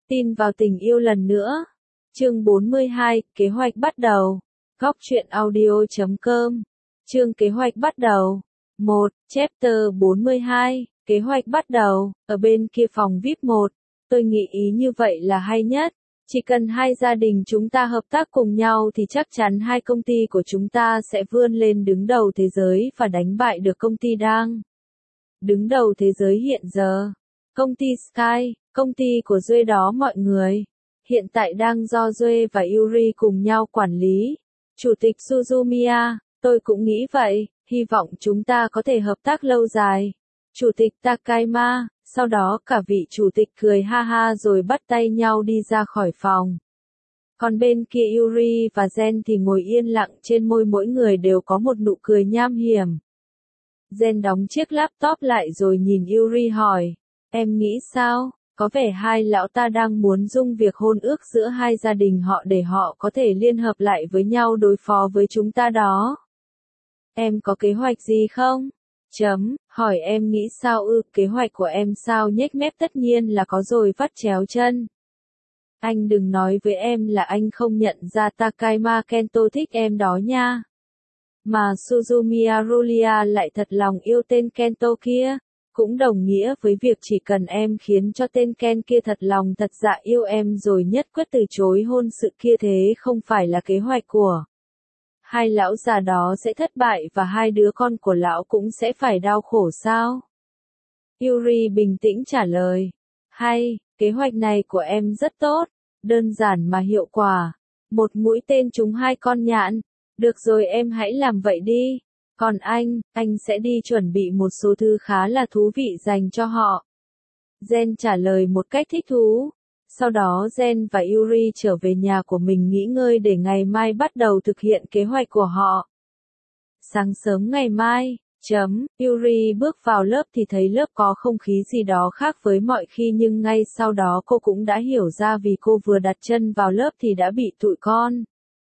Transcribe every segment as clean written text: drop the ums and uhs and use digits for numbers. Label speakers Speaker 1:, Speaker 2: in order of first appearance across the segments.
Speaker 1: Tin vào tình yêu lần nữa. Chương 42, kế hoạch bắt đầu. Góc truyện audio.com. Chương kế hoạch bắt đầu. 1, chapter 42, kế hoạch bắt đầu. Ở bên kia phòng VIP 1, tôi nghĩ ý như vậy là hay nhất. Chỉ cần hai gia đình chúng ta hợp tác cùng nhau thì chắc chắn hai công ty của chúng ta sẽ vươn lên đứng đầu thế giới và đánh bại được công ty đang đứng đầu thế giới hiện giờ. Công ty Sky, công ty của Duy đó mọi người. Hiện tại đang do Duy và Yuri cùng nhau quản lý. Chủ tịch Suzumiya, tôi cũng nghĩ vậy, hy vọng chúng ta có thể hợp tác lâu dài. Chủ tịch Takayama, sau đó cả vị chủ tịch cười ha ha rồi bắt tay nhau đi ra khỏi phòng. Còn bên kia Yuri và Jen thì ngồi yên lặng, trên môi mỗi người đều có một nụ cười nham hiểm. Jen đóng chiếc laptop lại rồi nhìn Yuri hỏi, em nghĩ sao? Có vẻ hai lão ta đang muốn dung việc hôn ước giữa hai gia đình họ để họ có thể liên hợp lại với nhau đối phó với chúng ta đó. Em có kế hoạch gì không? Hỏi em nghĩ sao kế hoạch của em sao nhếch mép tất nhiên là có rồi vắt chéo chân. Anh đừng nói với em là anh không nhận ra Takayama Kento thích em đó nha. Mà Suzumiya Rulia lại thật lòng yêu tên Kento kia. Cũng đồng nghĩa với việc chỉ cần em khiến cho tên Ken kia thật lòng thật dạ yêu em rồi nhất quyết từ chối hôn sự kia, thế không phải là kế hoạch của hai lão già đó sẽ thất bại và hai đứa con của lão cũng sẽ phải đau khổ sao? Yuri bình tĩnh trả lời. Hay, kế hoạch này của em rất tốt, đơn giản mà hiệu quả. Một mũi tên trúng hai con nhạn. Được rồi, em hãy làm vậy đi. Còn anh sẽ đi chuẩn bị một số thứ khá là thú vị dành cho họ. Jen trả lời một cách thích thú. Sau đó Jen và Yuri trở về nhà của mình nghỉ ngơi để ngày mai bắt đầu thực hiện kế hoạch của họ. Sáng sớm ngày mai, Yuri bước vào lớp thì thấy lớp có không khí gì đó khác với mọi khi, nhưng ngay sau đó cô cũng đã hiểu ra vì cô vừa đặt chân vào lớp thì đã bị tụi con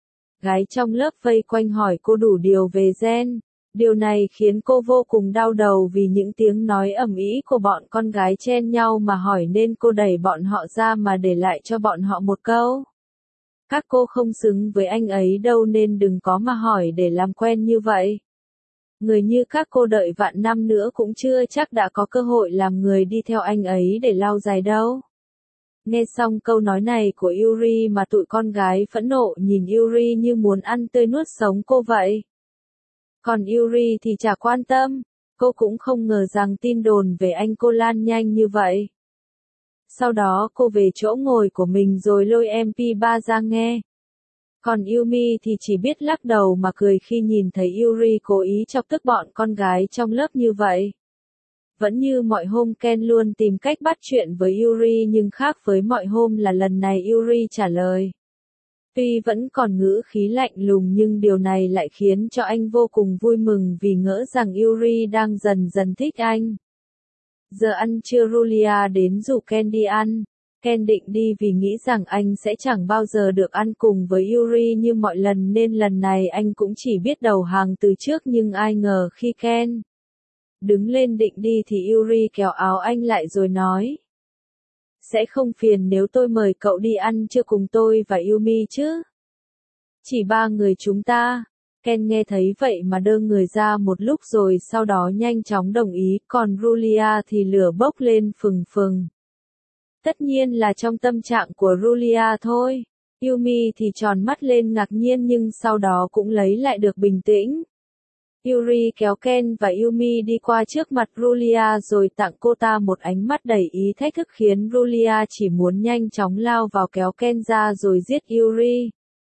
Speaker 1: gái trong lớp vây quanh hỏi cô đủ điều về Jen. Điều này khiến cô vô cùng đau đầu vì những tiếng nói ầm ĩ của bọn con gái chen nhau mà hỏi, nên cô đẩy bọn họ ra mà để lại cho bọn họ một câu. Các cô không xứng với anh ấy đâu nên đừng có mà hỏi để làm quen như vậy. Người như các cô đợi vạn năm nữa cũng chưa chắc đã có cơ hội làm người đi theo anh ấy để lau giày đâu. Nghe xong câu nói này của Yuri mà tụi con gái phẫn nộ nhìn Yuri như muốn ăn tươi nuốt sống cô vậy. Còn Yuri thì chả quan tâm, cô cũng không ngờ rằng tin đồn về anh cô lan nhanh như vậy. Sau đó cô về chỗ ngồi của mình rồi lôi MP3 ra nghe. Còn Yumi thì chỉ biết lắc đầu mà cười khi nhìn thấy Yuri cố ý chọc tức bọn con gái trong lớp như vậy. Vẫn như mọi hôm, Ken luôn tìm cách bắt chuyện với Yuri, nhưng khác với mọi hôm là lần này Yuri trả lời. Tuy vẫn còn ngữ khí lạnh lùng nhưng điều này lại khiến cho anh vô cùng vui mừng vì ngỡ rằng Yuri đang dần dần thích anh. Giờ ăn trưa Rulia đến rủ Ken đi ăn. Ken định đi vì nghĩ rằng anh sẽ chẳng bao giờ được ăn cùng với Yuri như mọi lần nên lần này anh cũng chỉ biết đầu hàng từ trước, nhưng ai ngờ khi Ken đứng lên định đi thì Yuri kéo áo anh lại rồi nói. Sẽ không phiền nếu tôi mời cậu đi ăn trưa cùng tôi và Yumi chứ? Chỉ ba người chúng ta. Ken nghe thấy vậy mà đơ người ra một lúc rồi sau đó nhanh chóng đồng ý, còn Rulia thì lửa bốc lên phừng phừng. Tất nhiên là trong tâm trạng của Rulia thôi. Yumi thì tròn mắt lên ngạc nhiên nhưng sau đó cũng lấy lại được bình tĩnh. Yuri kéo Ken và Yumi đi qua trước mặt Rulia rồi tặng cô ta một ánh mắt đầy ý thách thức khiến Rulia chỉ muốn nhanh chóng lao vào kéo Ken ra rồi giết Yuri.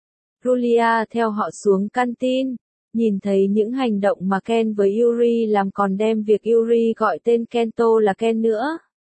Speaker 1: Rulia theo họ xuống canteen, nhìn thấy những hành động mà Ken với Yuri làm còn đem việc Yuri gọi tên Kento là Ken nữa.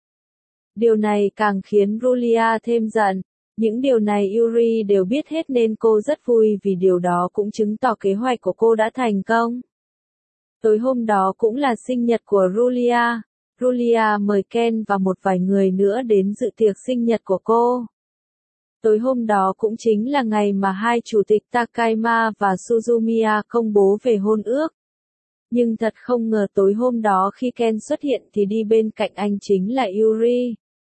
Speaker 1: Điều này càng khiến Rulia thêm giận. Những điều này Yuri đều biết hết nên cô rất vui vì điều đó cũng chứng tỏ kế hoạch của cô đã thành công. Tối hôm đó cũng là sinh nhật của Rulia. Rulia mời Ken và một vài người nữa đến dự tiệc sinh nhật của cô. Tối hôm đó cũng chính là ngày mà hai chủ tịch Takayama và Suzumiya công bố về hôn ước. Nhưng thật không ngờ tối hôm đó khi Ken xuất hiện thì đi bên cạnh anh chính là Yuri.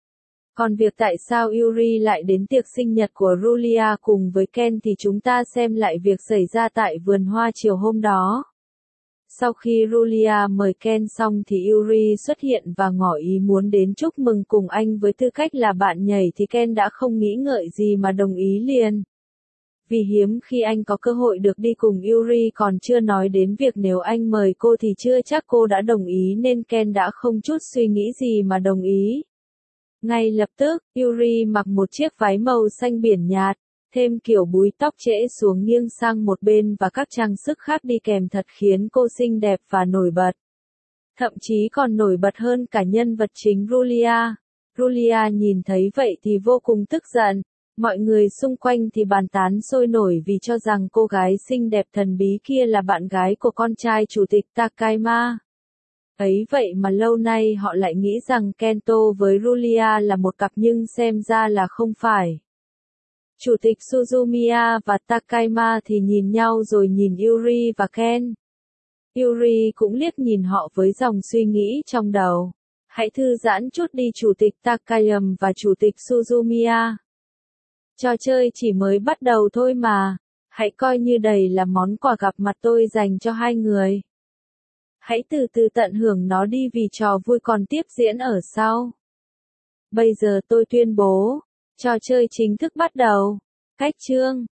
Speaker 1: Còn việc tại sao Yuri lại đến tiệc sinh nhật của Julia cùng với Ken thì chúng ta xem lại việc xảy ra tại vườn hoa chiều hôm đó. Sau khi Julia mời Ken xong thì Yuri xuất hiện và ngỏ ý muốn đến chúc mừng cùng anh với tư cách là bạn nhảy thì Ken đã không nghĩ ngợi gì mà đồng ý liền. Vì hiếm khi anh có cơ hội được đi cùng Yuri, còn chưa nói đến việc nếu anh mời cô thì chưa chắc cô đã đồng ý, nên Ken đã không chút suy nghĩ gì mà đồng ý. Ngay lập tức, Yuri mặc một chiếc váy màu xanh biển nhạt, thêm kiểu búi tóc trễ xuống nghiêng sang một bên và các trang sức khác đi kèm thật khiến cô xinh đẹp và nổi bật. Thậm chí còn nổi bật hơn cả nhân vật chính Julia. Julia nhìn thấy vậy thì vô cùng tức giận. Mọi người xung quanh thì bàn tán sôi nổi vì cho rằng cô gái xinh đẹp thần bí kia là bạn gái của con trai chủ tịch Takayama. Ấy vậy mà lâu nay họ lại nghĩ rằng Kento với Julia là một cặp nhưng xem ra là không phải. Chủ tịch Suzumiya và Takayama thì nhìn nhau rồi nhìn Yuri và Ken. Yuri cũng liếc nhìn họ với dòng suy nghĩ trong đầu. Hãy thư giãn chút đi chủ tịch Takayama và chủ tịch Suzumiya. Trò chơi chỉ mới bắt đầu thôi mà. Hãy coi như đây là món quà gặp mặt tôi dành cho hai người. Hãy từ từ tận hưởng nó đi vì trò vui còn tiếp diễn ở sau. Bây giờ tôi tuyên bố, trò chơi chính thức bắt đầu. Cách chương